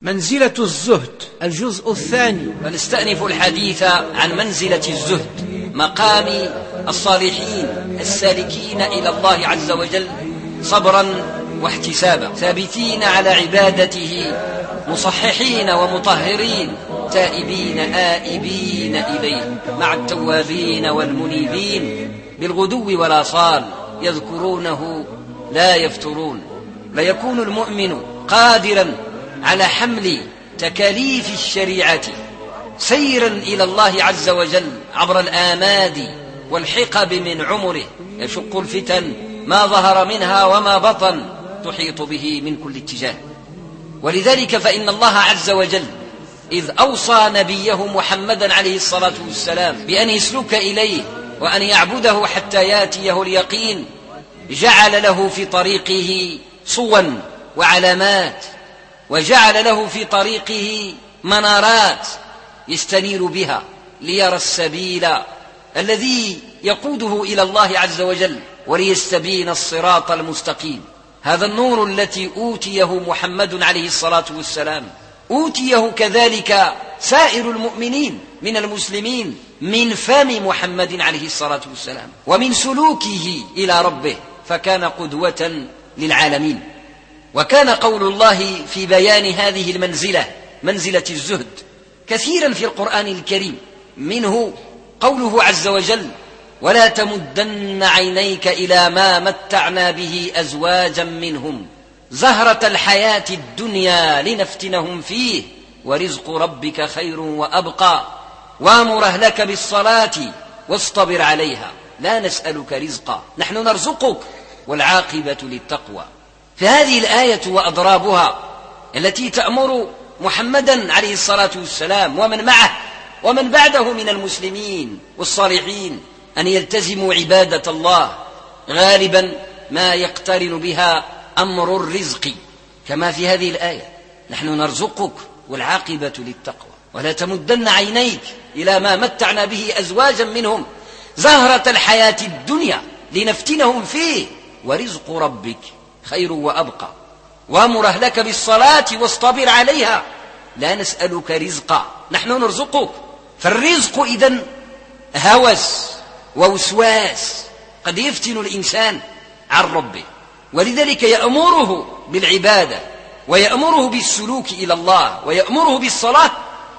منزلة الزهد الجزء الثاني. فنستأنف الحديث عن منزلة الزهد، مقام الصالحين السالكين إلى الله عز وجل صبرا واحتسابا، ثابتين على عبادته، مصححين ومطهرين، تائبين آئبين إليه، مع التوابين والمنيبين بالغدو والآصال، يذكرونه لا يفترون. ليكون المؤمن قادرا على حمل تكاليف الشريعة سيرا إلى الله عز وجل عبر الآماد والحقب من عمره، يشق الفتن ما ظهر منها وما بطن، تحيط به من كل اتجاه. ولذلك فإن الله عز وجل إذ أوصى نبيه محمدا عليه الصلاة والسلام بأن يسلك إليه وأن يعبده حتى ياتيه اليقين، جعل له في طريقه صوا وعلامات، وجعل له في طريقه منارات يستنير بها ليرى السبيل الذي يقوده إلى الله عز وجل، وليستبين الصراط المستقيم. هذا النور التي أوتيه محمد عليه الصلاة والسلام أوتيه كذلك سائر المؤمنين من المسلمين من فم محمد عليه الصلاة والسلام ومن سلوكه إلى ربه، فكان قدوة للعالمين. وكان قول الله في بيان هذه المنزلة، منزلة الزهد، كثيرا في القرآن الكريم، منه قوله عز وجل: ولا تمدن عينيك إلى ما متعنا به أزواجا منهم زهرة الحياة الدنيا لنفتنهم فيه ورزق ربك خير وأبقى وامر أهلك بالصلاة واصطبر عليها لا نسألك رزقا نحن نرزقك والعاقبة للتقوى. فهذه الآية وأضرابها التي تأمر محمدا عليه الصلاة والسلام ومن معه ومن بعده من المسلمين والصالحين أن يلتزموا عبادة الله، غالبا ما يقترن بها أمر الرزق، كما في هذه الآية: نحن نرزقك والعاقبة للتقوى. ولا تمدن عينيك إلى ما متعنا به أزواجا منهم زهرة الحياة الدنيا لنفتنهم فيه ورزق ربك خير وأبقى وامر أهلك بالصلاة واصطبر عليها لا نسألك رزقا نحن نرزقك. فالرزق إذن هوس ووسواس قد يفتن الإنسان عن ربه، ولذلك يأمره بالعبادة ويأمره بالسلوك إلى الله ويأمره بالصلاة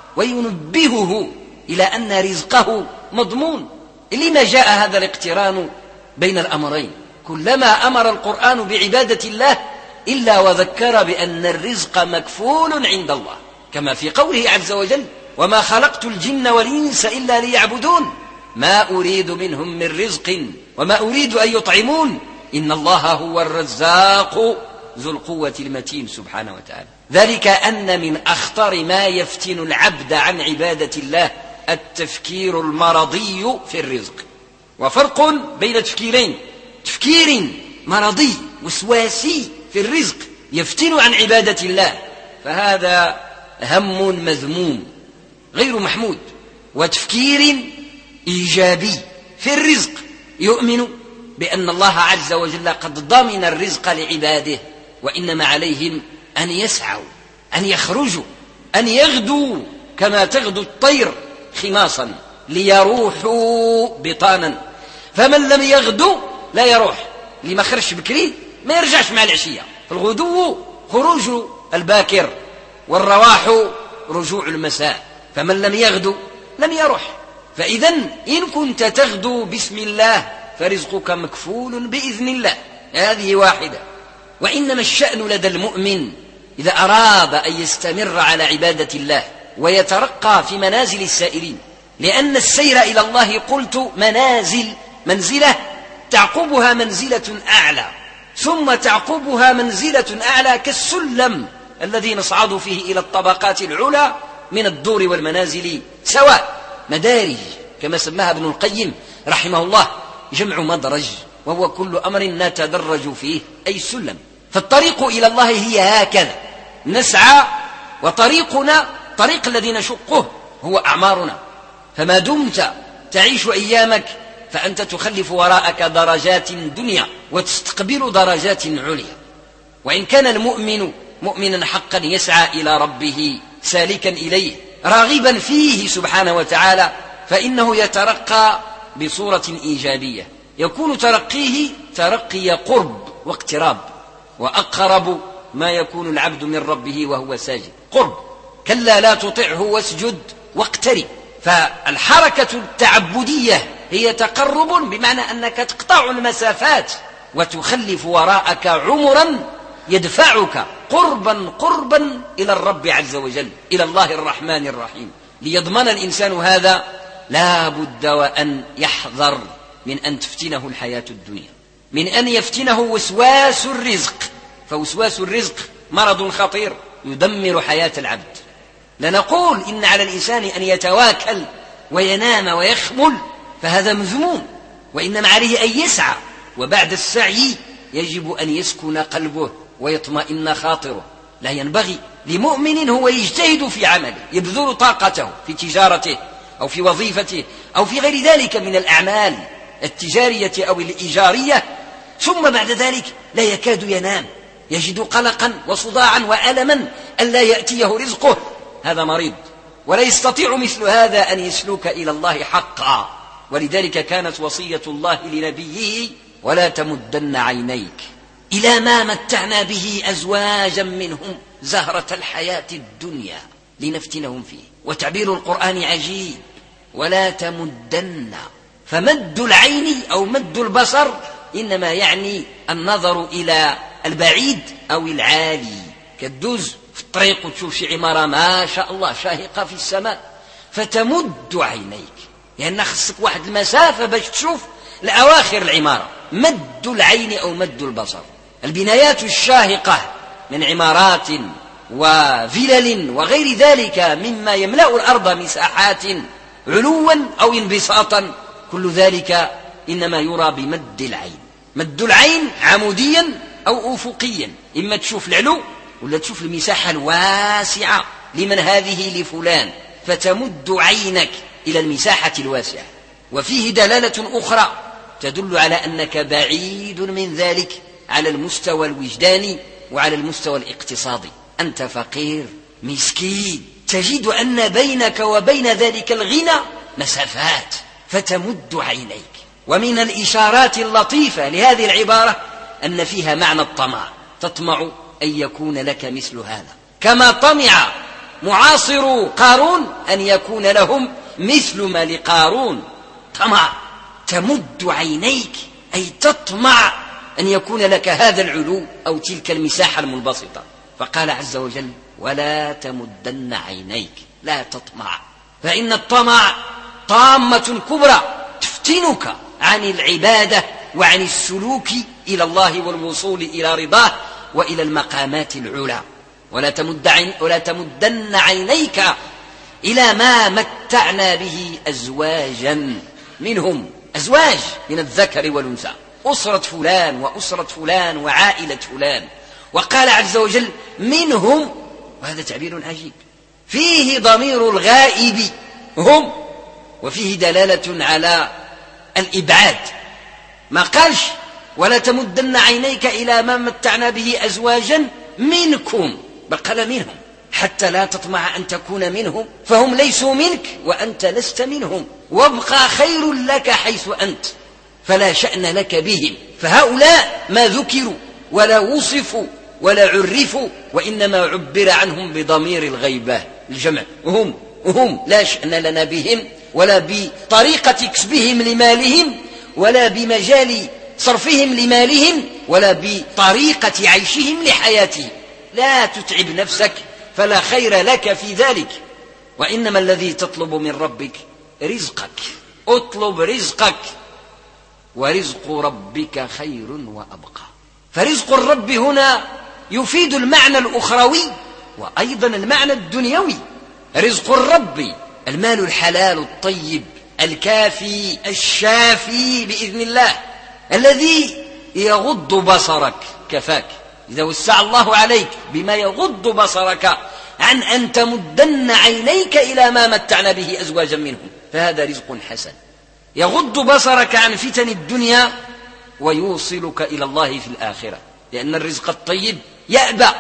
وينبهه إلى أن رزقه مضمون. لما جاء هذا الاقتران بين الأمرين؟ كلما أمر القرآن بعبادة الله إلا وذكر بأن الرزق مكفول عند الله، كما في قوله عز وجل: وما خلقت الجن والإنس إلا ليعبدون ما أريد منهم من رزق وما أريد أن يطعمون إن الله هو الرزاق ذو القوة المتين سبحانه وتعالى. ذلك أن من أخطر ما يفتن العبد عن عبادة الله التفكير المرضي في الرزق. وفرق بين تفكيرين: تفكير مرضي وسواسي في الرزق يفتن عن عبادة الله، فهذا هم مذموم غير محمود، وتفكير إيجابي في الرزق يؤمن بأن الله عز وجل قد ضمن الرزق لعباده، وإنما عليهم أن يسعوا، أن يخرجوا، أن يغدوا كما تغدو الطير خماصا ليروحوا بطانا. فمن لم يغدو لا يروح، اللي ما خرجش بكري ما يرجعش مع العشية. فالغدو خروج الباكر والرواح رجوع المساء، فمن لم يغدو لم يروح. فإذن إن كنت تغدو بسم الله فرزقك مكفول بإذن الله، هذه واحدة. وإنما الشأن لدى المؤمن إذا أراد أن يستمر على عبادة الله ويترقى في منازل السائرين، لأن السير إلى الله قلت منزلة تعقبها منزلة أعلى، ثم تعقبها منزلة أعلى كالسلم الذي نصعد فيه إلى الطبقات العلى من الدور والمنازل، سواء مدارج كما سماها ابن القيم رحمه الله، جمع مدرج، وهو كل أمر نتدرج فيه أي سلم. فالطريق إلى الله هي هكذا، نسعى، وطريقنا طريق الذي نشقه هو أعمارنا. فما دمت تعيش أيامك فأنت تخلف وراءك درجات دنيا وتستقبل درجات عليا. وإن كان المؤمن مؤمنا حقا يسعى إلى ربه سالكا إليه راغبا فيه سبحانه وتعالى، فإنه يترقى بصورة إيجابية، يكون ترقيه ترقي قرب واقتراب، وأقرب ما يكون العبد من ربه وهو ساجد قرب. كلا لا تطعه واسجد واقترب. فالحركة التعبدية هي تقرب، بمعنى أنك تقطع المسافات وتخلف وراءك عمرا يدفعك قربا إلى الرب عز وجل، إلى الله الرحمن الرحيم. ليضمن الإنسان هذا لا بد وأن يحذر من أن تفتنه الحياة الدنيا، من أن يفتنه وسواس الرزق، فوسواس الرزق مرض خطير يدمر حياة العبد. لا نقول إن على الإنسان أن يتواكل وينام ويخمل، فهذا مذموم، وإنما عليه أن يسعى، وبعد السعي يجب أن يسكن قلبه ويطمئن خاطره. لا ينبغي لمؤمن هو يجتهد في عمله، يبذل طاقته في تجارته أو في وظيفته أو في غير ذلك من الأعمال التجارية أو الإيجارية، ثم بعد ذلك لا يكاد ينام، يجد قلقا وصداعا وألما أن لا يأتيه رزقه. هذا مريض، ولا يستطيع مثل هذا أن يسلك إلى الله حقا. ولذلك كانت وصية الله لنبيه: ولا تمدن عينيك إلى ما متعنا به أزواجا منهم زهرة الحياة الدنيا لنفتنهم فيه. وتعبير القرآن عجيب: ولا تمدن. فمد العين أو مد البصر إنما يعني النظر إلى البعيد أو العالي. كالدوز في الطريق وتشوف شي عمارة ما شاء الله شاهقة في السماء، فتمد عينيك، لأن خصك واحد المسافة باش تشوف لأواخر العمارة. مد العين أو مد البصر. البنايات الشاهقة من عمارات وفلل وغير ذلك مما يملأ الأرض مساحات علوا أو انبساطا، كل ذلك إنما يرى بمد العين. مد العين عموديا أو أفقيا، إما تشوف العلو ولا تشوف المساحة الواسعة. لمن هذه؟ لفلان، فتمد عينك إلى المساحة الواسعة. وفيه دلالة أخرى تدل على أنك بعيد من ذلك على المستوى الوجداني وعلى المستوى الاقتصادي. أنت فقير مسكين، تجد أن بينك وبين ذلك الغنى مسافات، فتمد عينيك. ومن الإشارات اللطيفة لهذه العبارة أن فيها معنى الطمع، تطمع أن يكون لك مثل هذا، كما طمع معاصر قارون أن يكون لهم مثل ما لقارون. طمع، تمد عينيك أي تطمع أن يكون لك هذا العلو أو تلك المساحة المنبسطة. فقال عز وجل: ولا تمدن عينيك، لا تطمع، فإن الطمع طامة كبرى تفتنك عن العبادة وعن السلوك إلى الله والوصول إلى رضاه وإلى المقامات العلى. ولا تمدن عينيك إلى ما متعنا به أزواجا منهم، أزواج من الذكر والأنثى، أسرة فلان وأسرة فلان وعائلة فلان. وقال عز وجل: منهم، وهذا تعبير عجيب، فيه ضمير الغائب هم، وفيه دلالة على الإبعاد. ما قالش ولا تمدن عينيك إلى ما متعنا به أزواجا منكم، بل قال منهم، حتى لا تطمع أن تكون منهم، فهم ليسوا منك وأنت لست منهم، وابقى خير لك حيث أنت، فلا شأن لك بهم. فهؤلاء ما ذكروا ولا وصفوا ولا عرفوا، وإنما عبر عنهم بضمير الغيبة الجمع، وهم لا شأن لنا بهم، ولا بطريقة كسبهم لمالهم، ولا بمجال صرفهم لمالهم، ولا بطريقة عيشهم لحياتهم. لا تتعب نفسك، فلا خير لك في ذلك، وإنما الذي تطلب من ربك رزقك. اطلب رزقك، ورزق ربك خير وأبقى. فرزق الرب هنا يفيد المعنى الأخروي وأيضا المعنى الدنيوي. رزق الرب المال الحلال الطيب الكافي الشافي بإذن الله، الذي يغض بصرك، كفاك إذا وسع الله عليك بما يغض بصرك عن أن تمدن عينيك إلى ما متعنا به أزواجا منهم، فهذا رزق حسن يغض بصرك عن فتن الدنيا ويوصلك إلى الله في الآخرة. لأن الرزق الطيب يأبى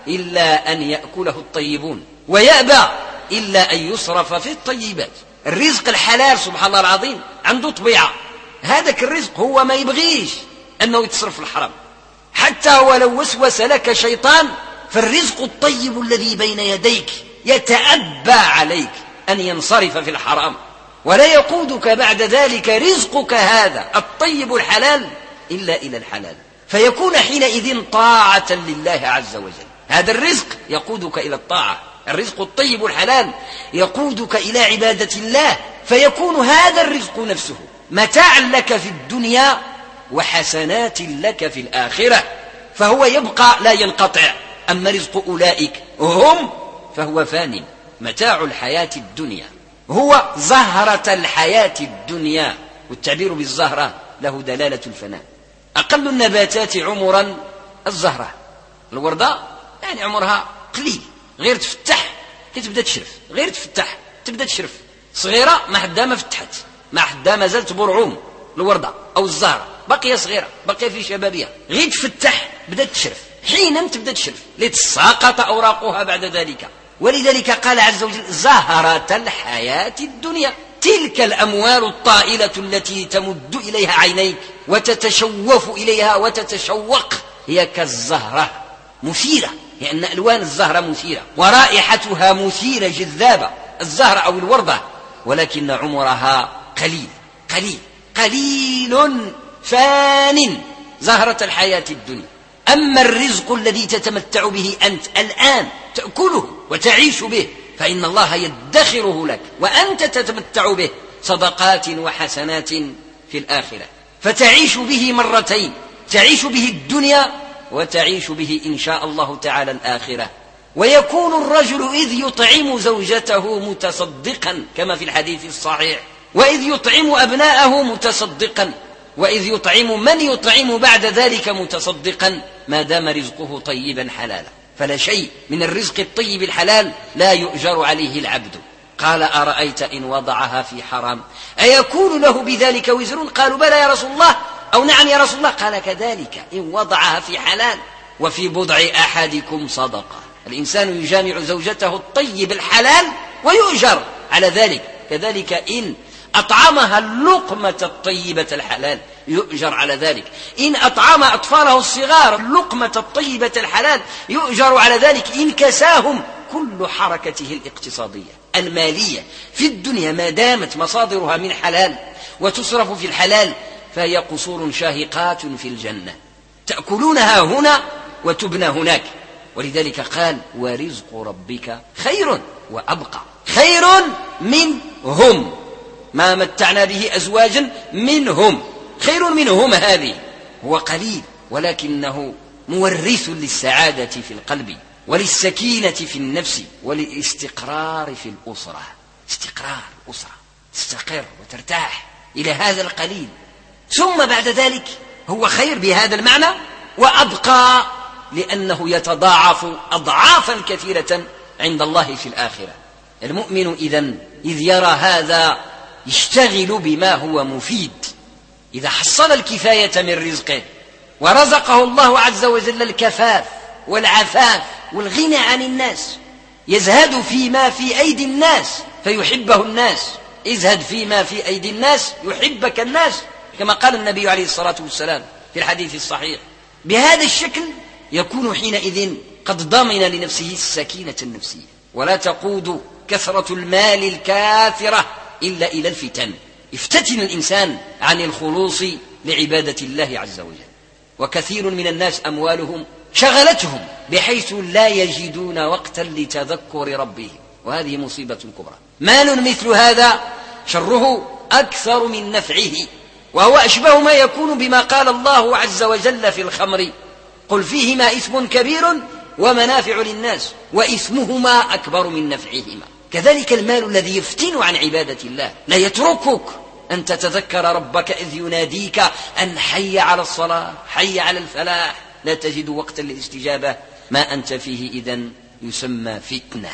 إلا أن يأكله الطيبون ويأبى إلا أن يصرف في الطيبات. الرزق الحلال سبحان الله العظيم عنده طبيعة، هذاك الرزق هو ما يبغيش أنه يتصرف في الحرام، حتى ولو وسوس لك شيطان فالرزق الطيب الذي بين يديك يتأبى عليك أن ينصرف في الحرام، ولا يقودك بعد ذلك رزقك هذا الطيب الحلال إلا إلى الحلال، فيكون حينئذ طاعة لله عز وجل. هذا الرزق يقودك إلى الطاعة، الرزق الطيب الحلال يقودك إلى عبادة الله، فيكون هذا الرزق نفسه متاعا لك في الدنيا وحسنات لك في الآخرة، فهو يبقى لا ينقطع. أما رزق أولئك هم فهو فان، متاع الحياة الدنيا، هو زهرة الحياة الدنيا، والتعبير بالزهرة له دلالة الفناء. أقل النباتات عمرا الزهرة، الوردة يعني عمرها قليل، غير تفتح تبدأ تشرف، غير تفتح تبدأ تشرف، صغيرة ما حدا ما فتحت، ما حدا ما زالت برعوم. الوردة أو الزهرة بقية صغيرة، بقية في شبابها، غير تفتح بدأت تشرف، حينا تبدأ تشرف لتساقط أوراقها بعد ذلك. ولذلك قال عز وجل زهرة الحياة الدنيا، تلك الأموال الطائلة التي تمد إليها عينيك وتتشوف إليها وتتشوق، هي كالزهرة مثيرة، لأن ألوان الزهرة مثيرة ورائحتها مثيرة جذابة، الزهرة أو الوردة، ولكن عمرها قليل قليل قليل فان، زهرة الحياة الدنيا. أما الرزق الذي تتمتع به أنت الآن تأكله وتعيش به، فإن الله يدخره لك وأنت تتمتع به صدقات وحسنات في الآخرة، فتعيش به مرتين، تعيش به الدنيا وتعيش به إن شاء الله تعالى الآخرة. ويكون الرجل إذ يطعم زوجته متصدقا كما في الحديث الصحيح، وإذ يطعم أبناءه متصدقا، وإذ يطعم من يطعم بعد ذلك متصدقا، ما دام رزقه طيبا حلالا. فلا شيء من الرزق الطيب الحلال لا يؤجر عليه العبد. قال أرأيت إن وضعها في حرام أيكون له بذلك وزر؟ قالوا بلى يا رسول الله، أو نعم يا رسول الله. قال كذلك إن وضعها في حلال، وفي بضع أحدكم صدقة. الإنسان يجامع زوجته الطيب الحلال ويؤجر على ذلك، كذلك إن أطعمها اللقمة الطيبة الحلال يؤجر على ذلك، إن أطعم أطفاله الصغار اللقمة الطيبة الحلال يؤجر على ذلك، إن كساهم. كل حركته الاقتصادية المالية في الدنيا ما دامت مصادرها من حلال وتصرف في الحلال فهي قصور شاهقات في الجنة، تأكلونها هنا وتبنى هناك. ولذلك قال ورزق ربك خير وأبقى، خير منهم، ما متعنا به أزواجا منهم، خير منهم. هذه هو قليل ولكنه مورث للسعادة في القلب وللسكينة في النفس وللاستقرار في الأسرة. استقرار أسرة تستقر وترتاح إلى هذا القليل، ثم بعد ذلك هو خير بهذا المعنى وأبقى، لأنه يتضاعف أضعافا كثيرة عند الله في الآخرة. المؤمن إذ يرى هذا يشتغل بما هو مفيد. إذا حصل الكفاية من رزقه ورزقه الله عز وجل الكفاف والعفاف والغنى عن الناس، يزهد فيما في أيدي الناس فيحبه الناس، ازهد فيما في أيدي الناس يحبك الناس، كما قال النبي عليه الصلاة والسلام في الحديث الصحيح. بهذا الشكل يكون حينئذ قد ضمن لنفسه السكينة النفسية، ولا تقود كثرة المال الكاثرة إلا إلى الفتن. يفتتن الإنسان عن الخلوص لعبادة الله عز وجل. وكثير من الناس أموالهم شغلتهم بحيث لا يجدون وقتا لتذكر ربهم، وهذه مصيبة كبرى. مال مثل هذا شره أكثر من نفعه، وهو أشبه ما يكون بما قال الله عز وجل في الخمر قل فيهما إثم كبير ومنافع للناس وإثمهما أكبر من نفعهما. كذلك المال الذي يفتن عن عبادة الله، لا يتركك أن تتذكر ربك إذ يناديك أن حي على الصلاة حي على الفلاح، لا تجد وقتا للاستجابة. ما أنت فيه إذن يسمى فتنة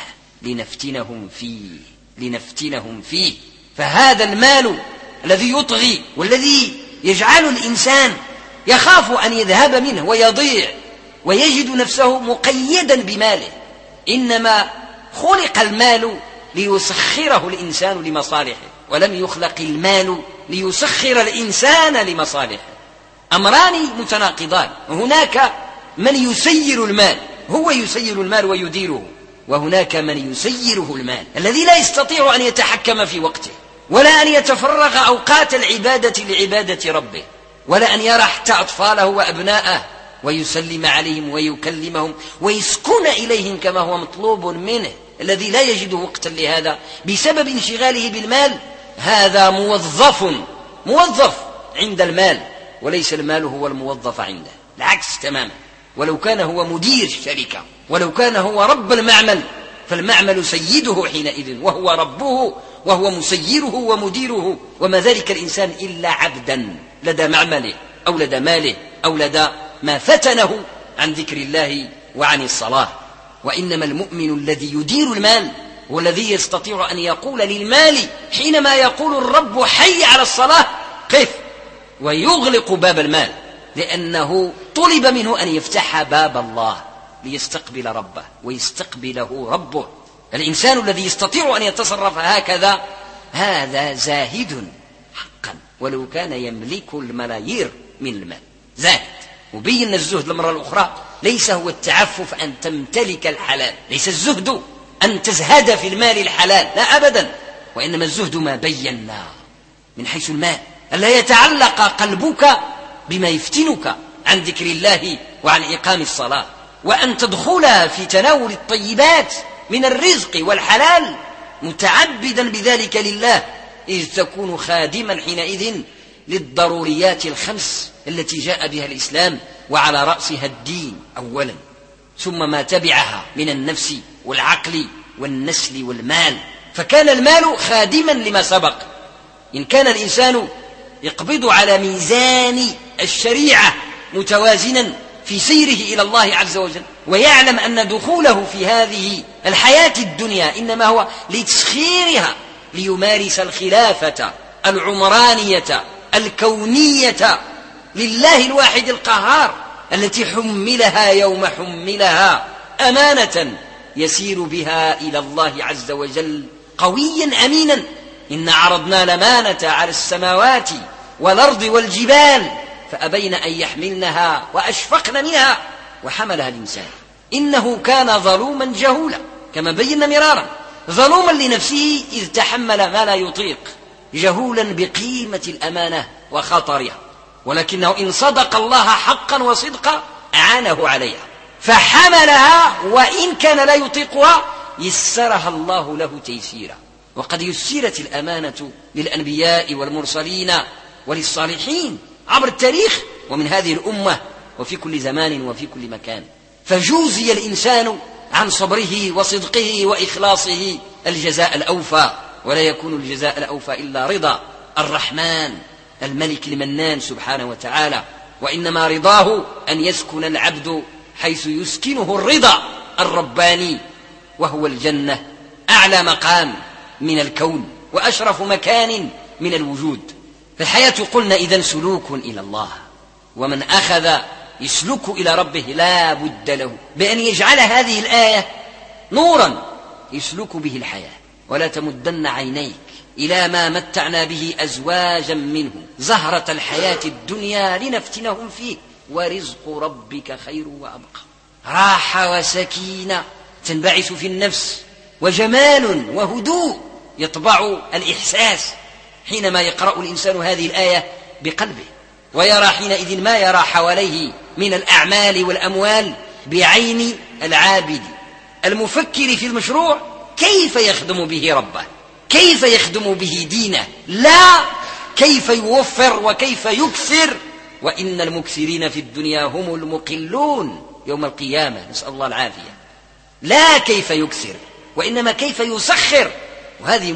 لنفتنهم فيه. فهذا المال الذي يطغي والذي يجعل الإنسان يخاف أن يذهب منه ويضيع ويجد نفسه مقيدا بماله. إنما خلق المال ليسخره الإنسان لمصالحه، ولم يخلق المال ليسخر الإنسان لمصالحه. أمران متناقضان. هناك من يسير المال، هو يسير المال ويديره، وهناك من يسيره المال الذي لا يستطيع أن يتحكم في وقته، ولا أن يتفرغ أوقات العبادة لعبادة ربه، ولا أن يرى حتى أطفاله وأبناءه ويسلم عليهم ويكلمهم ويسكن إليهم كما هو مطلوب منه. الذي لا يجد وقتا لهذا بسبب انشغاله بالمال، هذا موظف عند المال، وليس المال هو الموظف عنده، العكس تماما. ولو كان هو مدير الشركة، ولو كان هو رب المعمل، فالمعمل سيده حينئذ، وهو ربه وهو مسيره ومديره. وما ذلك الإنسان إلا عبدا لدى معمله أو لدى ماله أو لدى ما فتنه عن ذكر الله وعن الصلاة. وإنما المؤمن الذي يدير المال هو الذي يستطيع أن يقول للمال حينما يقول الرب حي على الصلاة قف، ويغلق باب المال، لأنه طلب منه أن يفتح باب الله ليستقبل ربه ويستقبله ربه. الإنسان الذي يستطيع أن يتصرف هكذا هذا زاهد حقا، ولو كان يملك الملايير من المال زاهد. وبين الزهد المرة الأخرى ليس هو التعفف أن تمتلك الحلال، ليس الزهد أن تزهد في المال الحلال، لا أبدا، وإنما الزهد ما بينا من حيث المال، ألا يتعلق قلبك بما يفتنك عن ذكر الله وعن إقام الصلاة، وأن تدخل في تناول الطيبات من الرزق والحلال متعبدا بذلك لله، إذ تكون خادما حينئذ للضروريات الخمس التي جاء بها الإسلام، وعلى رأسها الدين أولا، ثم ما تبعها من النفس والعقل والنسل والمال. فكان المال خادما لما سبق. إن كان الإنسان يقبض على ميزان الشريعة متوازنا في سيره إلى الله عز وجل، ويعلم أن دخوله في هذه الحياة الدنيا إنما هو لتسخيرها ليمارس الخلافة العمرانية الكونية لله الواحد القهار، التي حملها يوم حملها أمانة يسير بها إلى الله عز وجل قويا أمينا. إن عرضنا الأمانة على السماوات والأرض والجبال فأبين أن يحملنها وأشفقن منها وحملها الإنسان إنه كان ظلوما جهولا، كما بينا مرارا، ظلوما لنفسه إذ تحمل ما لا يطيق، جهولا بقيمة الأمانة وخطرها، ولكنه إن صدق الله حقا وصدقا أعانه عليها فحملها، وإن كان لا يطيقها يسرها الله له تيسيرا. وقد يسرت الأمانة للأنبياء والمرسلين وللصالحين عبر التاريخ، ومن هذه الأمة وفي كل زمان وفي كل مكان، فجوزي الإنسان عن صبره وصدقه وإخلاصه الجزاء الأوفى، ولا يكون الجزاء الأوفى إلا رضا الرحمن الملك المنان سبحانه وتعالى. وإنما رضاه أن يسكن العبد حيث يسكنه الرضا الرباني، وهو الجنة، أعلى مقام من الكون وأشرف مكان من الوجود. فالحياة قلنا إذن سلوك إلى الله، ومن أخذ يسلك إلى ربه لا بد له بأن يجعل هذه الآية نورا يسلك به الحياة. ولا تمدن عينيك إلى ما متعنا به أزواجا منه زهرة الحياة الدنيا لنفتنهم فيه ورزق ربك خير وأبقى. راحة وسكينة تنبعث في النفس، وجمال وهدوء يطبع الإحساس حينما يقرأ الإنسان هذه الآية بقلبه، ويرى حينئذ ما يرى حواليه من الأعمال والأموال بعين العابد المفكر في المشروع، كيف يخدم به ربه، كيف يخدم به دينه، لا كيف يوفر وكيف يكثر. وإن المكثرين في الدنيا هم المقلون يوم القيامة، نسأل الله العافية. لا كيف يكثر، وإنما كيف يسخر. وهذه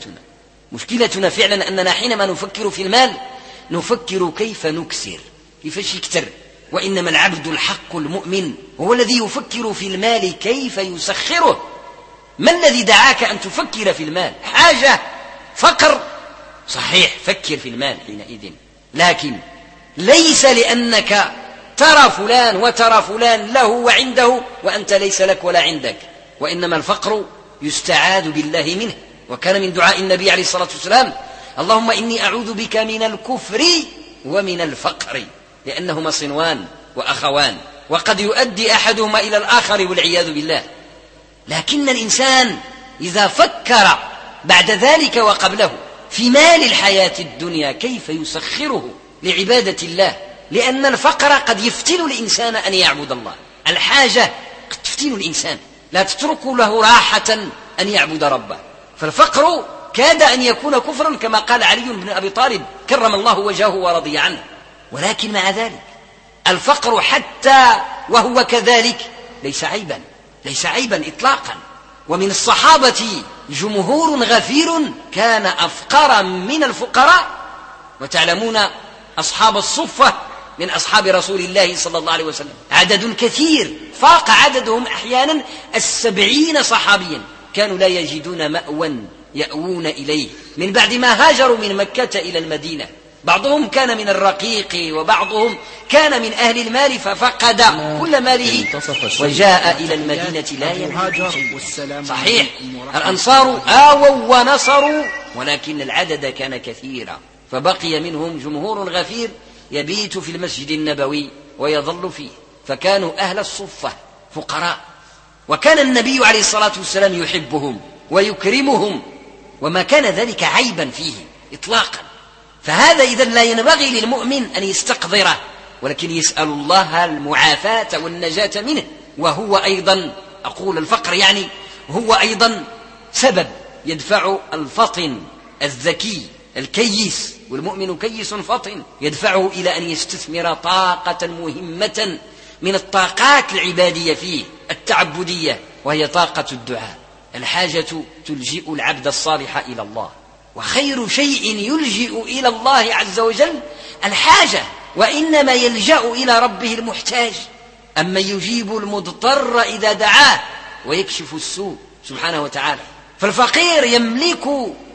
مشكلتنا فعلا، أننا حينما نفكر في المال نفكر كيف نكثر، كيف يكثر، وإنما العبد الحق المؤمن هو الذي يفكر في المال كيف يسخره. ما الذي دعاك أن تفكر في المال؟ حاجة، فقر، صحيح، فكر في المال حينئذ، لكن ليس لأنك ترى فلان وترى فلان له وعنده وأنت ليس لك ولا عندك. وإنما الفقر يستعاذ بالله منه. وكان من دعاء النبي عليه الصلاة والسلام: اللهم إني أعوذ بك من الكفر ومن الفقر، لأنهما صنوان وأخوان، وقد يؤدي أحدهما إلى الآخر والعياذ بالله. لكن الإنسان إذا فكر بعد ذلك وقبله في مال الحياة الدنيا كيف يسخره لعبادة الله، لأن الفقر قد يفتن الإنسان أن يعبد الله. الحاجة قد تفتن الإنسان، لا تترك له راحة أن يعبد ربه. فالفقر كاد أن يكون كفرا كما قال علي بن أبي طالب كرم الله وجهه ورضي عنه. ولكن مع ذلك الفقر حتى وهو كذلك ليس عيبا إطلاقا. ومن الصحابة جمهور غفير كان أفقر من الفقراء. وتعلمون أصحاب الصفة من أصحاب رسول الله صلى الله عليه وسلم عدد كثير، فاق عددهم أحيانا 70 صحابيا، كانوا لا يجدون مأوى يأوون إليه من بعد ما هاجروا من مكة إلى المدينة. بعضهم كان من الرقيق وبعضهم كان من أهل المال ففقد كل ماله وجاء إلى المدينة لا يملك شيء. صحيح الأنصار آووا ونصروا، ولكن العدد كان كثيرا، فبقي منهم جمهور غفير يبيت في المسجد النبوي ويظل فيه، فكانوا أهل الصفة فقراء. وكان النبي عليه الصلاة والسلام يحبهم ويكرمهم، وما كان ذلك عيبا فيه إطلاقا. فهذا إذن لا ينبغي للمؤمن أن يستقذره، ولكن يسأل الله المعافاة والنجاة منه. وهو أيضا أقول الفقر يعني هو أيضا سبب يدفع الفطن الذكي الكيس، والمؤمن كيس فطن، يدفعه إلى أن يستثمر طاقة مهمة من الطاقات العبادية فيه التعبدية، وهي طاقة الدعاء. الحاجة تلجئ العبد الصالح إلى الله، وخير شيء يلجئ إلى الله عز وجل الحاجة، وإنما يلجأ إلى ربه المحتاج. أما يجيب المضطر إذا دعاه ويكشف السوء سبحانه وتعالى. فالفقير يملك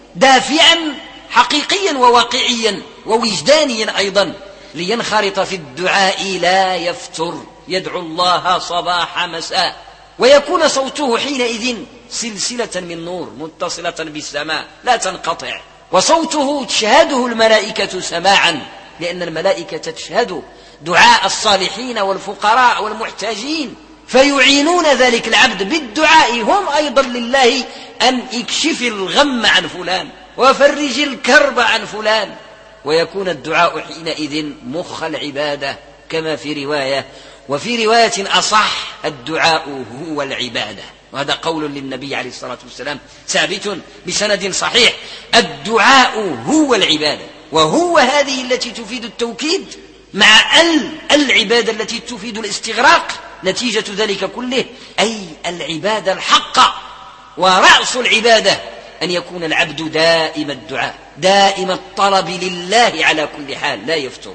دافعا حقيقيا وواقعيا ووجدانيا أيضا لينخرط في الدعاء لا يفتر، يدعو الله صباح مساء، ويكون صوته حينئذ سلسلة من نور متصلة بالسماء لا تنقطع، وصوته تشهده الملائكة سماعا، لأن الملائكة تشهد دعاء الصالحين والفقراء والمحتاجين، فيعينون ذلك العبد بالدعاء هم أيضا لله أن اكشف الغم عن فلان وفرج الكرب عن فلان، ويكون الدعاء حينئذ مخ العبادة كما في رواية، وفي رواية أصح الدعاء هو العبادة. وهذا قول للنبي عليه الصلاة والسلام ثابت بسند صحيح: الدعاء هو العبادة. وهو هذه التي تفيد التوكيد مع العبادة التي تفيد الاستغراق. نتيجة ذلك كله أي العبادة الحقة. ورأس العبادة أن يكون العبد دائم الدعاء دائم الطلب لله على كل حال لا يفتر.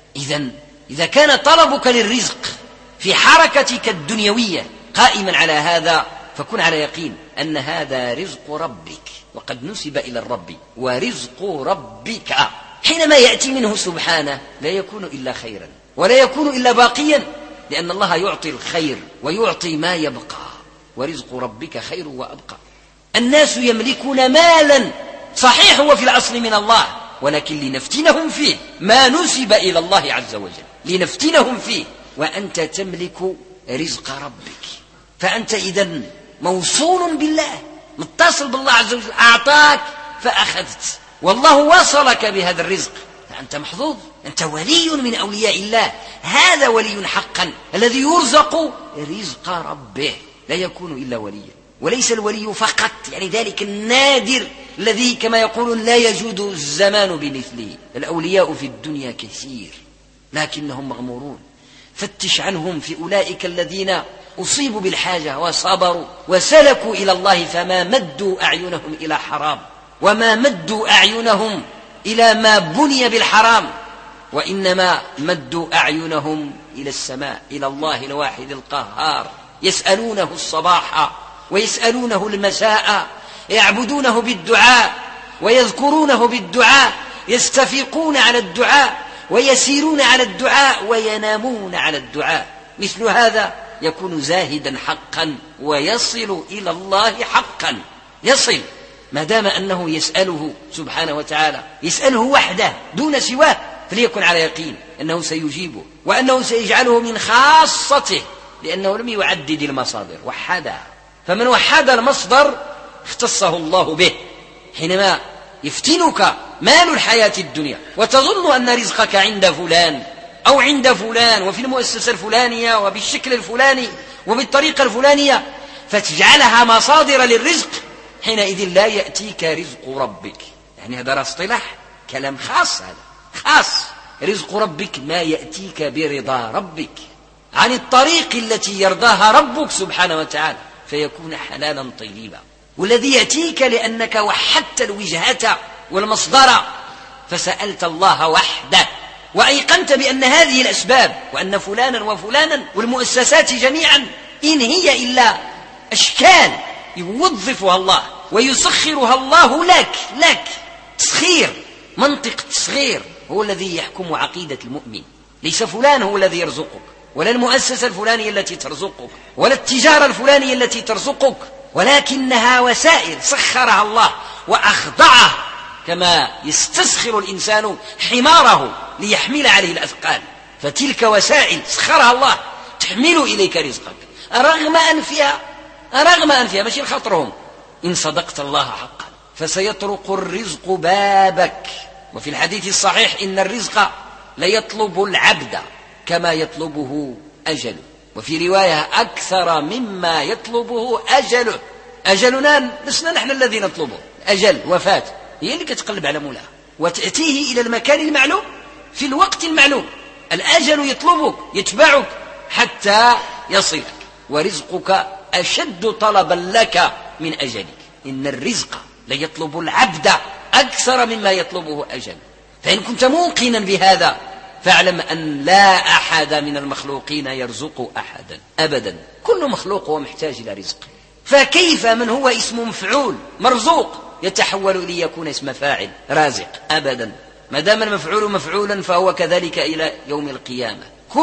إذا كان طلبك للرزق في حركتك الدنيوية قائما على هذا، فكن على يقين أن هذا رزق ربك، وقد نسب إلى الرب، ورزق ربك حينما يأتي منه سبحانه لا يكون إلا خيرا ولا يكون إلا باقيا، لأن الله يعطي الخير ويعطي ما يبقى، ورزق ربك خير وأبقى. الناس يملكون مالا صحيح هو في الأصل من الله، ولكن لنفتنهم فيه، ما نسب إلى الله عز وجل لنفتنهم فيه، وأنت تملك رزق ربك. فأنت إذن موصول بالله، متصل بالله عز وجل، أعطاك فأخذت، والله وصلك بهذا الرزق، فأنت محظوظ، أنت ولي من أولياء الله. هذا ولي حقا الذي يرزق رزق ربه، لا يكون إلا وليا. وليس الولي فقط يعني ذلك النادر الذي كما يقولون لا يجود الزمان بمثله. الأولياء في الدنيا كثير لكنهم مغمورون. فتش عنهم في أولئك الذين أصيبوا بالحاجة وصبروا وسلكوا إلى الله، فما مدوا أعينهم إلى حرام، وما مدوا أعينهم إلى ما بني بالحرام، وإنما مدوا أعينهم إلى السماء، إلى الله الواحد القهار، يسألونه الصباح ويسألونه المساء، يعبدونه بالدعاء ويذكرونه بالدعاء، يستفيقون على الدعاء ويسيرون على الدعاء وينامون على الدعاء. مثل هذا يكون زاهدا حقا ويصل إلى الله حقا، يصل ما دام أنه يسأله سبحانه وتعالى، يسأله وحده دون سواه، فليكن على يقين أنه سيجيبه وأنه سيجعله من خاصته، لأنه لم يعدد المصادر، وحدها. فمن وحد المصدر اختصه الله به. حينما يفتنك مال الحياة الدنيا وتظن أن رزقك عند فلان أو عند فلان وفي المؤسسة الفلانية وبالشكل الفلاني وبالطريقة الفلانية، فتجعلها مصادر للرزق، حينئذ لا يأتيك رزق ربك. يعني هذا اصطلاح كلام خاص، هذا خاص. رزق ربك ما يأتيك برضا ربك عن الطريق التي يرضاها ربك سبحانه وتعالى، فيكون حلالا طيبا. والذي يأتيك لأنك وحدت الوجهة والمصدر، فسألت الله وحده، وأيقنت بأن هذه الأسباب وأن فلانا وفلانا والمؤسسات جميعا إن هي إلا أشكال يوظفها الله ويسخرها الله لك تسخير. منطق التسخير هو الذي يحكم عقيدة المؤمن، ليس فلان هو الذي يرزقك، ولا المؤسسة الفلانية التي ترزقك، ولا التجارة الفلانية التي ترزقك، ولكنها وسائل سخرها الله وأخضعها، كما يستسخر الإنسان حماره ليحمل عليه الأثقال. فتلك وسائل سخرها الله تحمل إليك رزقك رغم أنفها ماشي خطرهم. إن صدقت الله حقا فسيطرق الرزق بابك. وفي الحديث الصحيح إن الرزق ليطلب العبد كما يطلبه أجله، وفي رواية أكثر مما يطلبه أجله. أجلنا لسنا نحن الذين نطلبه، أجل وفاة هي اللي كتقلب على مولاها وتأتيه إلى المكان المعلوم في الوقت المعلوم. الأجل يطلبك يتبعك حتى يصلك، ورزقك أشد طلبا لك من أجلك. إن الرزق ليطلب العبد أكثر مما يطلبه أجل. فإن كنت موقنا بهذا فاعلم أن لا أحد من المخلوقين يرزق أحدا أبدا، كل مخلوق هو محتاج إلى رزق. فكيف من هو اسم مفعول مرزوق يتحول ليكون اسم فاعل رازق؟ أبدا. ما دام المفعول مفعولا فهو كذلك إلى يوم القيامة.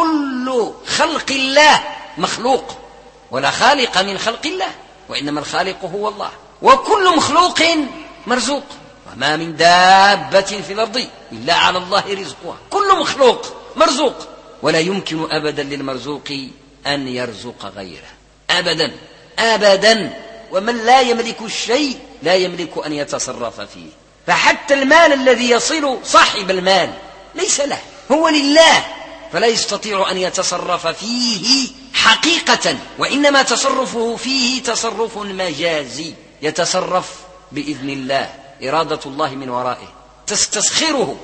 كل خلق الله مخلوق، ولا خالق من خلق الله، وإنما الخالق هو الله. وكل مخلوق مرزوق، وما من دابة في الأرض إلا على الله رزقها. كل مخلوق مرزوق، ولا يمكن أبدا للمرزوق أن يرزق غيره أبدا أبدا. ومن لا يملك الشيء لا يملك أن يتصرف فيه. فحتى المال الذي يصل صاحب المال ليس له، هو لله، فلا يستطيع أن يتصرف فيه حقيقة، وإنما تصرفه فيه تصرف مجازي، يتصرف بإذن الله، إرادة الله من ورائه تستسخره،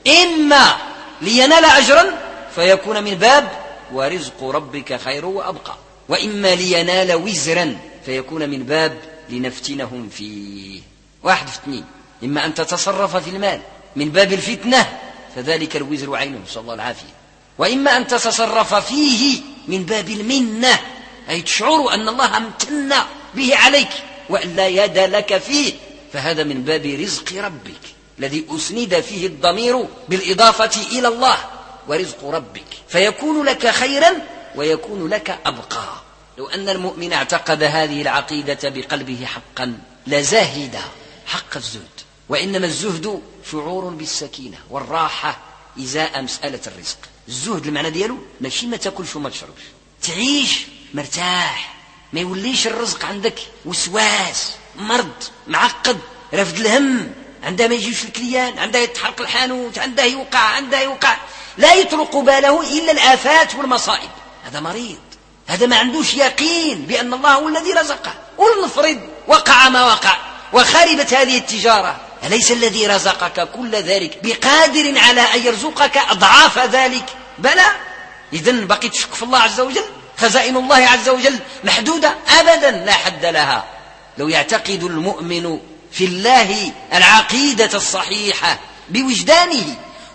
إما لينال أجرا فيكون من باب ورزق ربك خير وأبقى، وإما لينال وزرا فيكون من باب لنفتنهم فيه. واحد في اثنين، إما أن تتصرف في المال من باب الفتنة فذلك الوزر عينه، صلى الله العافية، وإما أن تتصرف فيه من باب المنة، أي تشعر أن الله امتن به عليك وأن لا يد لك فيه، فهذا من باب رزق ربك الذي أسند فيه الضمير بالإضافة إلى الله، ورزق ربك فيكون لك خيرا ويكون لك أبقى. لو أن المؤمن اعتقد هذه العقيدة بقلبه حقا لزاهد حق الزهد. وإنما الزهد شعور بالسكينة والراحة إزاء مسألة الرزق. الزهد المعنى دياله ماشي ما تاكلش وما تشربش، تعيش مرتاح، ما يوليش الرزق عندك وسواس، مرض، معقد، رفد الهم، عندها ما يجيش الكليان، عندها يتحرق الحانوت، عندها يوقع، لا يطرق باله إلا الآفات والمصائب. هذا مريض، هذا ما عندوش يقين بأن الله هو الذي رزقه. ولنفرض وقع ما وقع وخربت هذه التجارة، أليس الذي رزقك كل ذلك بقادر على أن يرزقك أضعاف ذلك؟ بلى. إذن بقي تشك في الله عز وجل؟ خزائن الله عز وجل محدودة؟ أبدا، لا حد لها. لو يعتقد المؤمن في الله العقيدة الصحيحة بوجدانه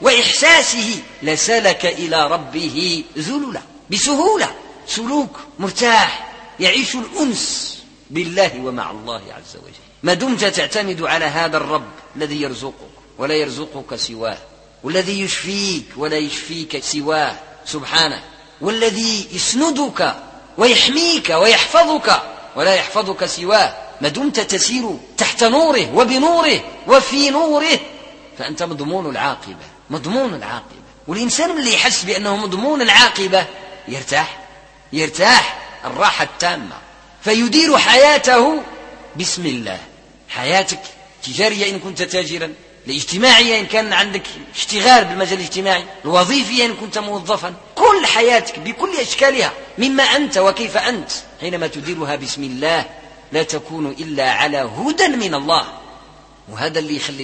وإحساسه لسلك إلى ربه ذللا بسهولة، سلوك مرتاح، يعيش الأنس بالله ومع الله عز وجل. ما دمت تعتمد على هذا الرب الذي يرزقك ولا يرزقك سواه، والذي يشفيك ولا يشفيك سواه سبحانه، والذي يسندك ويحميك ويحفظك ولا يحفظك سواه، ما دمت تسير تحت نوره وبنوره وفي نوره فأنت مضمون العاقبة، مضمون العاقبة. والإنسان اللي يحس بأنه مضمون العاقبة يرتاح الراحة التامة، فيدير حياته بسم الله. حياتك تجارية إن كنت تاجرا، الاجتماعية إن كان عندك اشتغال بالمجال الاجتماعي، الوظيفية إن كنت موظفا، كل حياتك بكل أشكالها مما أنت وكيف أنت حينما تديرها بسم الله لا تكون إلا على هدى من الله. وهذا اللي يخلي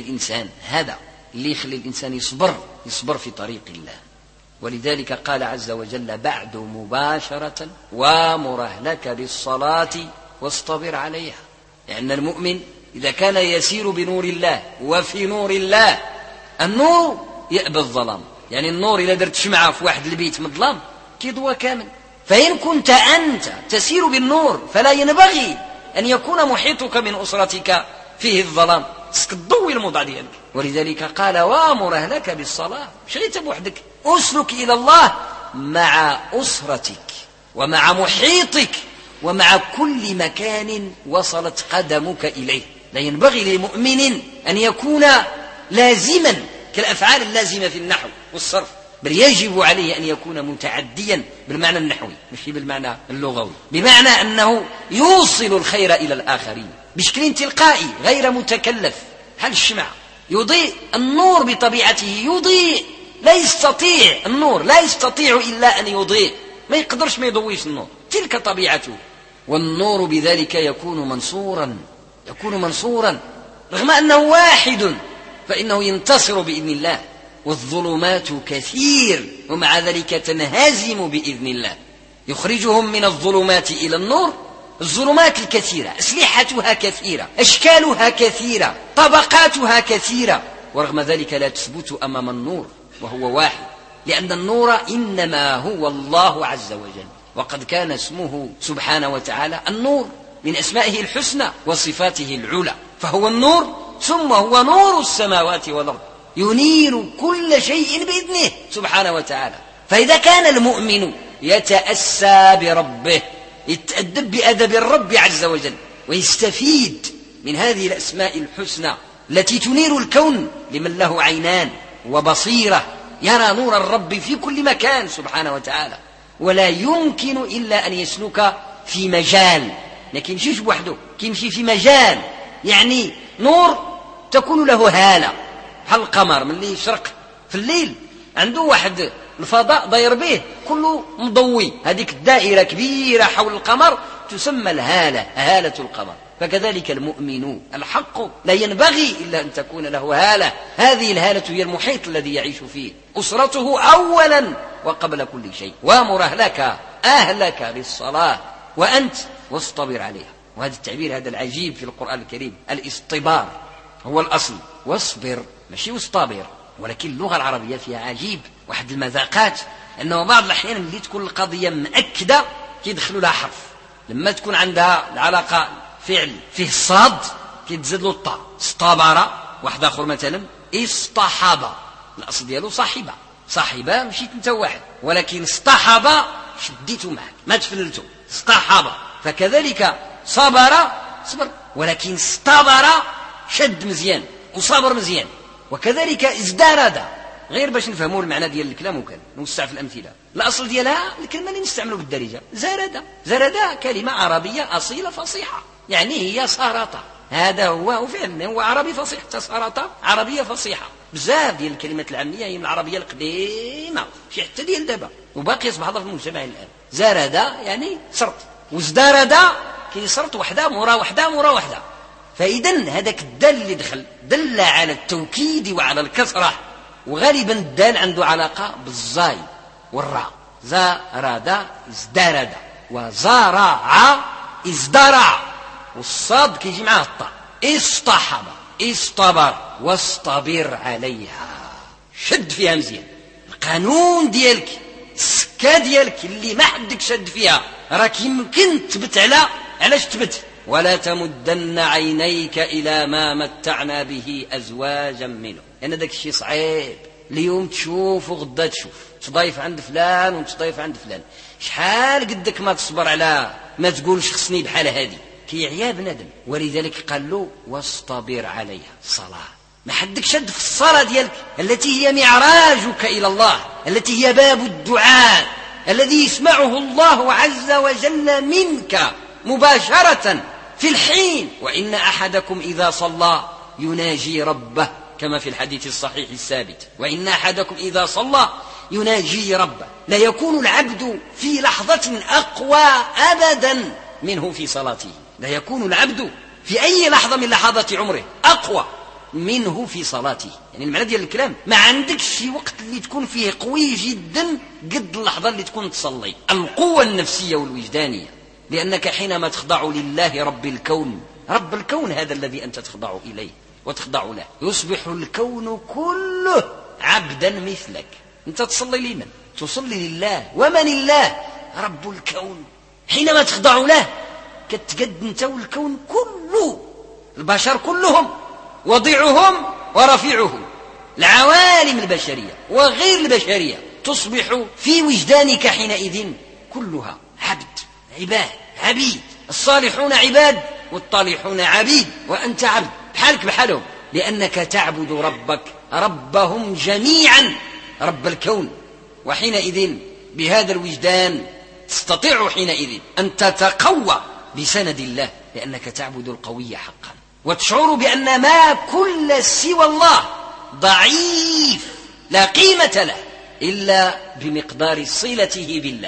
الإنسان يصبر في طريق الله. ولذلك قال عز وجل بعد مباشرة وامر أهلك بالصلاة واصطبر عليها. لأن المؤمن إذا كان يسير بنور الله وفي نور الله، النور يأبى الظلام، يعني النور إذا درت شمعة في واحد البيت مظلام كيضوى كامل. فإن كنت أنت تسير بالنور فلا ينبغي أن يكون محيطك من أسرتك فيه الظلام، تضوي الموضع ديالك. ولذلك قال وامر أهلك بالصلاة، مش غير بوحدك، أسلك إلى الله مع أسرتك ومع محيطك ومع كل مكان وصلت قدمك إليه. لا ينبغي للمؤمن أن يكون لازما كالأفعال اللازمة في النحو والصرف، بل يجب عليه أن يكون متعديا بالمعنى النحوي مش بالمعنى اللغوي، بمعنى أنه يوصل الخير إلى الآخرين بشكل تلقائي غير متكلف. هل الشمع يضيء؟ النور بطبيعته يضيء، النور لا يستطيع إلا أن يضيء، ما يقدرش ما يضويش النور، تلك طبيعته. والنور بذلك يكون منصورا رغم أنه واحد فإنه ينتصر بإذن الله. والظلمات كثير ومع ذلك تنهزم بإذن الله، يخرجهم من الظلمات إلى النور. الظلمات الكثيرة أسلحتها كثيرة، أشكالها كثيرة، طبقاتها كثيرة، ورغم ذلك لا تثبت أمام النور وهو واحد، لأن النور إنما هو الله عز وجل، وقد كان اسمه سبحانه وتعالى النور من أسمائه الحسنى وصفاته العلى، فهو النور ثم هو نور السماوات والأرض، ينير كل شيء بإذنه سبحانه وتعالى. فإذا كان المؤمن يتأسى بربه، يتأدب بأدب الرب عز وجل، ويستفيد من هذه الأسماء الحسنى التي تنير الكون لمن له عينان وبصيرة، يرى نور الرب في كل مكان سبحانه وتعالى، ولا يمكن إلا أن يسلك في مجال، لكن يمشيش بوحده، يمشي في مجال، يعني نور تكون له هالة بحال القمر من اللي يشرق في الليل، عنده واحد الفضاء داير به كله مضوي، هذيك الدائرة كبيرة حول القمر تسمى الهالة، هالة القمر. فكذلك المؤمن الحق لا ينبغي إلا أن تكون له هالة، هذه الهالة هي المحيط الذي يعيش فيه، أسرته أولا وقبل كل شيء. وامر أهلك بالصلاة وأنت واصطبر عليها. وهذا التعبير هذا العجيب في القرآن الكريم، الاصطبار هو الأصل، واصبر ماشي واصطبر، ولكن اللغة العربية فيها عجيب واحد المذاقات، أنه بعض الأحيان اللي تكون القضية مأكدة كيدخلوا لها حرف، لما تكون عندها العلاقة فعل فيه الصاد كيتزاد له الطاء، اصطبر. واحد آخر مثلا اصطحب، الأصل ديالو صاحبة مشيت انت واحد، ولكن اصطحب شديته معك ما تفللته، اصطحب. فكذلك صبر ولكن اصطبر شد مزيان وصبر مزيان. وكذلك ازدرد، غير باش نفهموا المعنى ديال الكلام وكان نوسع في الأمثلة، الأصل ديالها الكلمة اللي نستعملوا بالدارجة زرد كلمة عربية أصيلة فصيحة، يعني هي سرطة، هذا هو فعلا هو عربي فصيح، سرطة عربية فصيحة. بزاف ديال الكلمات العامية هي من العربية القديمة، شي حتى ديال دابا وباقي يصبح هذا في المجتمع الآن. زرد يعني سرط، وازدرد كيسرط وحدة مورا وحدة. فإذن هذاك الدال اللي دل على التوكيد وعلى الكسرة، وغالبا الدال عنده علاقة بالزاي والراء، زارد ازدرد، وزارع ازدرع، والصاد كيجي معاه الطاء، اصطحب اصطبر واصطبر عليها، شد فيها مزيان. القانون ديالك السكة ديالك اللي ما حدك شد فيها راك يمكن تثبت علاش تثبت. ولا تمدن عينيك إلى ما متعنا به أزواجا منه، لأن داك الشيء صعيب، اليوم تشوف وغدا تشوف، تضيف عند فلان وتضيف عند فلان، شحال قدك ما تصبر على ما تقولش خصني بحال هذه، كيعيا بنادم. ولذلك قال له واصطبر عليها الصلاة. ما حدك شد في الصلاة ديالك التي هي معراجك إلى الله، التي هي باب الدعاء الذي يسمعه الله عز وجل منك مباشرة في الحين. وإن أحدكم إذا صلى يناجي ربه كما في الحديث الصحيح الثابت، وإن أحدكم إذا صلى يناجي ربه. لا يكون العبد في لحظة أقوى أبدا منه في صلاته، لا يكون العبد في أي لحظة من لحظات عمره أقوى منه في صلاته. يعني المعنى ديال الكلام ما عندكش شي وقت اللي تكون فيه قوي جدا قد اللحظة اللي تكون تصلي. القوة النفسية والوجدانية، لأنك حينما تخضع لله رب الكون، رب الكون هذا الذي أنت تخضع إليه وتخضع له، يصبح الكون كله عبدا مثلك. أنت تصلي لمن؟ تصلي لله. ومن الله؟ رب الكون. حينما تخضع له كتقد أنت والكون كله، البشر كلهم، وضيعهم ورفيعهم، العوالم البشرية وغير البشرية، تصبح في وجدانك حينئذ كلها عبد، عباد، عبيد. الصالحون عباد والطالحون عبيد، وأنت عبد بحالك بحالهم، لأنك تعبد ربك ربهم جميعا، رب الكون. وحينئذ بهذا الوجدان تستطيع حينئذ أن تتقوى بسند الله، لأنك تعبد القوي حقا، وتشعر بأن ما كل سوى الله ضعيف لا قيمة له إلا بمقدار صلته بالله.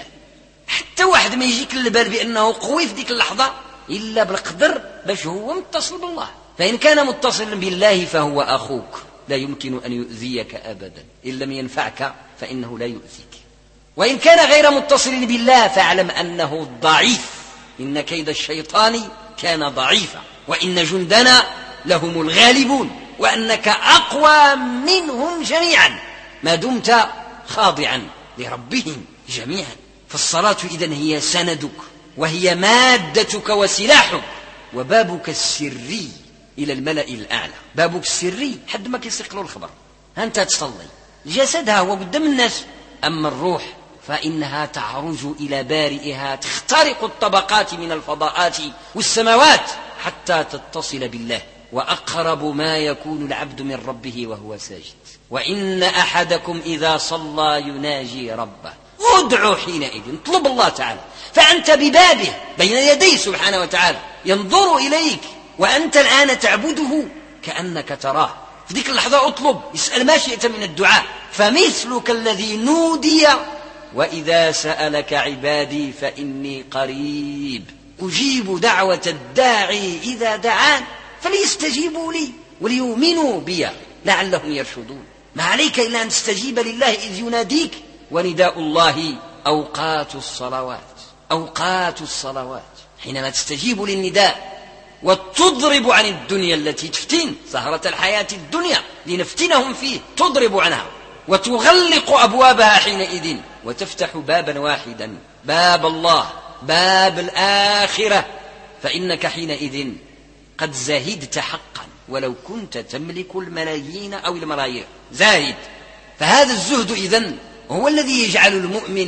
حتى واحد ما يجيك للبال بأنه قوي في ديك اللحظة إلا بالقدر باش هو متصل بالله. فإن كان متصلا بالله فهو أخوك، لا يمكن أن يؤذيك أبدا، إن لم ينفعك فإنه لا يؤذيك. وإن كان غير متصل بالله فاعلم أنه ضعيف، إن كيد الشيطان كان ضعيفا، وإن جندنا لهم الغالبون، وأنك أقوى منهم جميعا ما دمت خاضعا لربهم جميعا. فالصلاة إذن هي سندك، وهي مادتك وسلاحك، وبابك السري إلى الملأ الأعلى. بابك السري حد ما كيسيق له الخبر، أنت تصلي، الجسد هو قدام الناس، أما الروح فإنها تعرج إلى بارئها، تخترق الطبقات من الفضاءات والسماوات حتى تتصل بالله. وأقرب ما يكون العبد من ربه وهو ساجد. وإن أحدكم إذا صلى يناجي ربه. ادعو حينئذ، اطلب الله تعالى، فأنت ببابه بين يديه سبحانه وتعالى، ينظر إليك وأنت الآن تعبده كأنك تراه. في ذيك اللحظة اطلب، اسأل ما شئت من الدعاء، فمثلك الذي نودي وإذا سألك عبادي فإني قريب أجيب دعوة الداعي إذا دعان فليستجيبوا لي وليؤمنوا بي لعلهم يرشدون. ما عليك إلا أن تستجيب لله إذ يناديك. ونداء الله أوقات الصلوات، أوقات الصلوات. حينما تستجيب للنداء وتضرب عن الدنيا التي تفتن، سهرة الحياة الدنيا لنفتنهم فيه، تضرب عنها وتغلق أبوابها حينئذ، وتفتح بابا واحدا، باب الله، باب الآخرة، فإنك حينئذ قد زاهدت حقا، ولو كنت تملك الملايين أو الملايير زاهد. فهذا الزهد إذن هو الذي يجعل المؤمن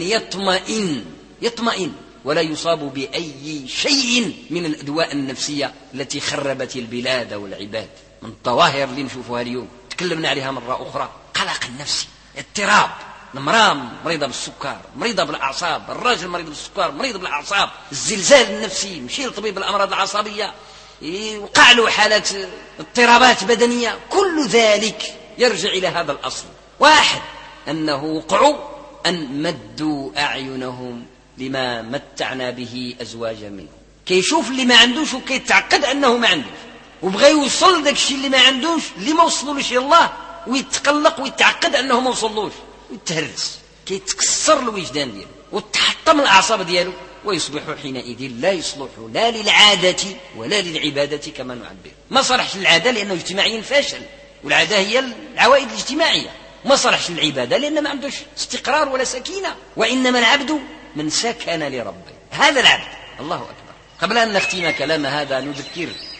يطمئن ولا يصاب بأي شيء من الأدواء النفسية التي خربت البلاد والعباد. من الظواهر اللي نشوفها اليوم تكلمنا عليها مرة أخرى، قلق النفسي، اضطراب. المرأة مريضة بالسكر، مريضة بالأعصاب، الرجل مريض بالسكر، مريض بالأعصاب، الزلزال النفسي، مشي لطبيب الأمراض العصبية وقع له حالة اضطرابات بدنية. كل ذلك يرجع إلى هذا الأصل واحد، أنه وقعوا أن مدوا أعينهم لما متعنا به أزواجا منهم. كيشوف اللي ما عندوش وكيتعقد أنه ما عندوش، وبغى يوصل داك الشيء اللي ما عندوش اللي ما وصلوش الله، ويتقلق ويتعقد أنه ما وصلوش، ويتهرس، كيتكسر الوجدان ديالو وتحطم الأعصاب ديالو، ويصبح حينئذ لا يصلح لا للعادة ولا للعبادة كما نعبر. ما صلحش للعادة لأنه اجتماعيا فاشل، والعادة هي العوائد الاجتماعية. ما صلحش للعبادة لأنه ما عندوش استقرار ولا سكينة. وإنما العبد من سكن لربه، هذا العبد. الله أكبر. قبل أن نختم كلام هذا نذكر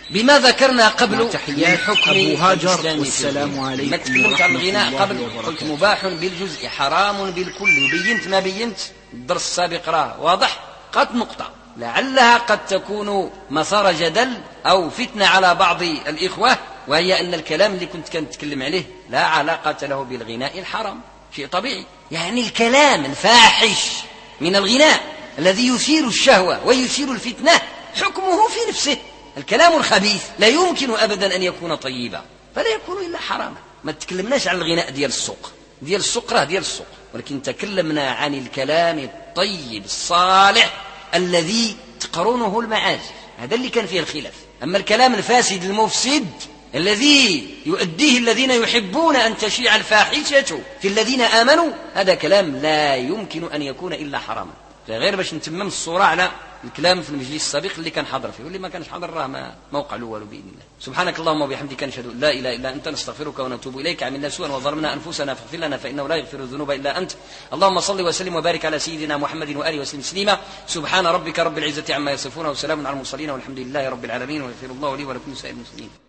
بما ذكرنا قبل تحيات حكم أبو هاجر الإسلام. والسلام عليكم. ما تكلمت عن الغناء قبل، قلت مباح بالجزء حرام بالكل، وبينت ما بينت الدرس السابق راه واضح. قد نقطة لعلها قد تكون مثار جدل أو فتنة على بعض الإخوة، وهي أن الكلام اللي كنت نتكلم عليه لا علاقة له بالغناء الحرام، شيء طبيعي. يعني الكلام الفاحش من الغناء الذي يثير الشهوة ويثير الفتنة حكمه في نفسه. الكلام الخبيث لا يمكن أبدا أن يكون طيبا، فلا يكون إلا حراما. ما تكلمناش عن الغناء ديال السوق، ديال السوق راه ديال السوق، ولكن تكلمنا عن الكلام الطيب الصالح الذي تقرنه المعازف، هذا اللي كان فيه الخلاف. أما الكلام الفاسد المفسد الذي يؤديه الذين يحبون أن تشيع الفاحشة في الذين آمنوا، هذا كلام لا يمكن أن يكون إلا حراما. غير باش نتمم الصورة على الكلام في المجلس السابق اللي كان حاضر فيه، واللي ما كانش حاضر راه ما موقع له والو بإذن الله. سبحانك اللهم وبحمدك نشهد أن لا إله إلا أنت نستغفرك ونتوب إليك. عملنا سوءا وظلمنا أنفسنا فاغفر لنا فإنه لا يغفر الذنوب إلا أنت. اللهم صل وسلم وبارك على سيدنا محمد وآله وسلم تسليما. سبحان ربك رب العزة عما يصفون وسلام على المرسلين والحمد لله رب العالمين، ويغفر الله لي ولكم سائر المسلمين.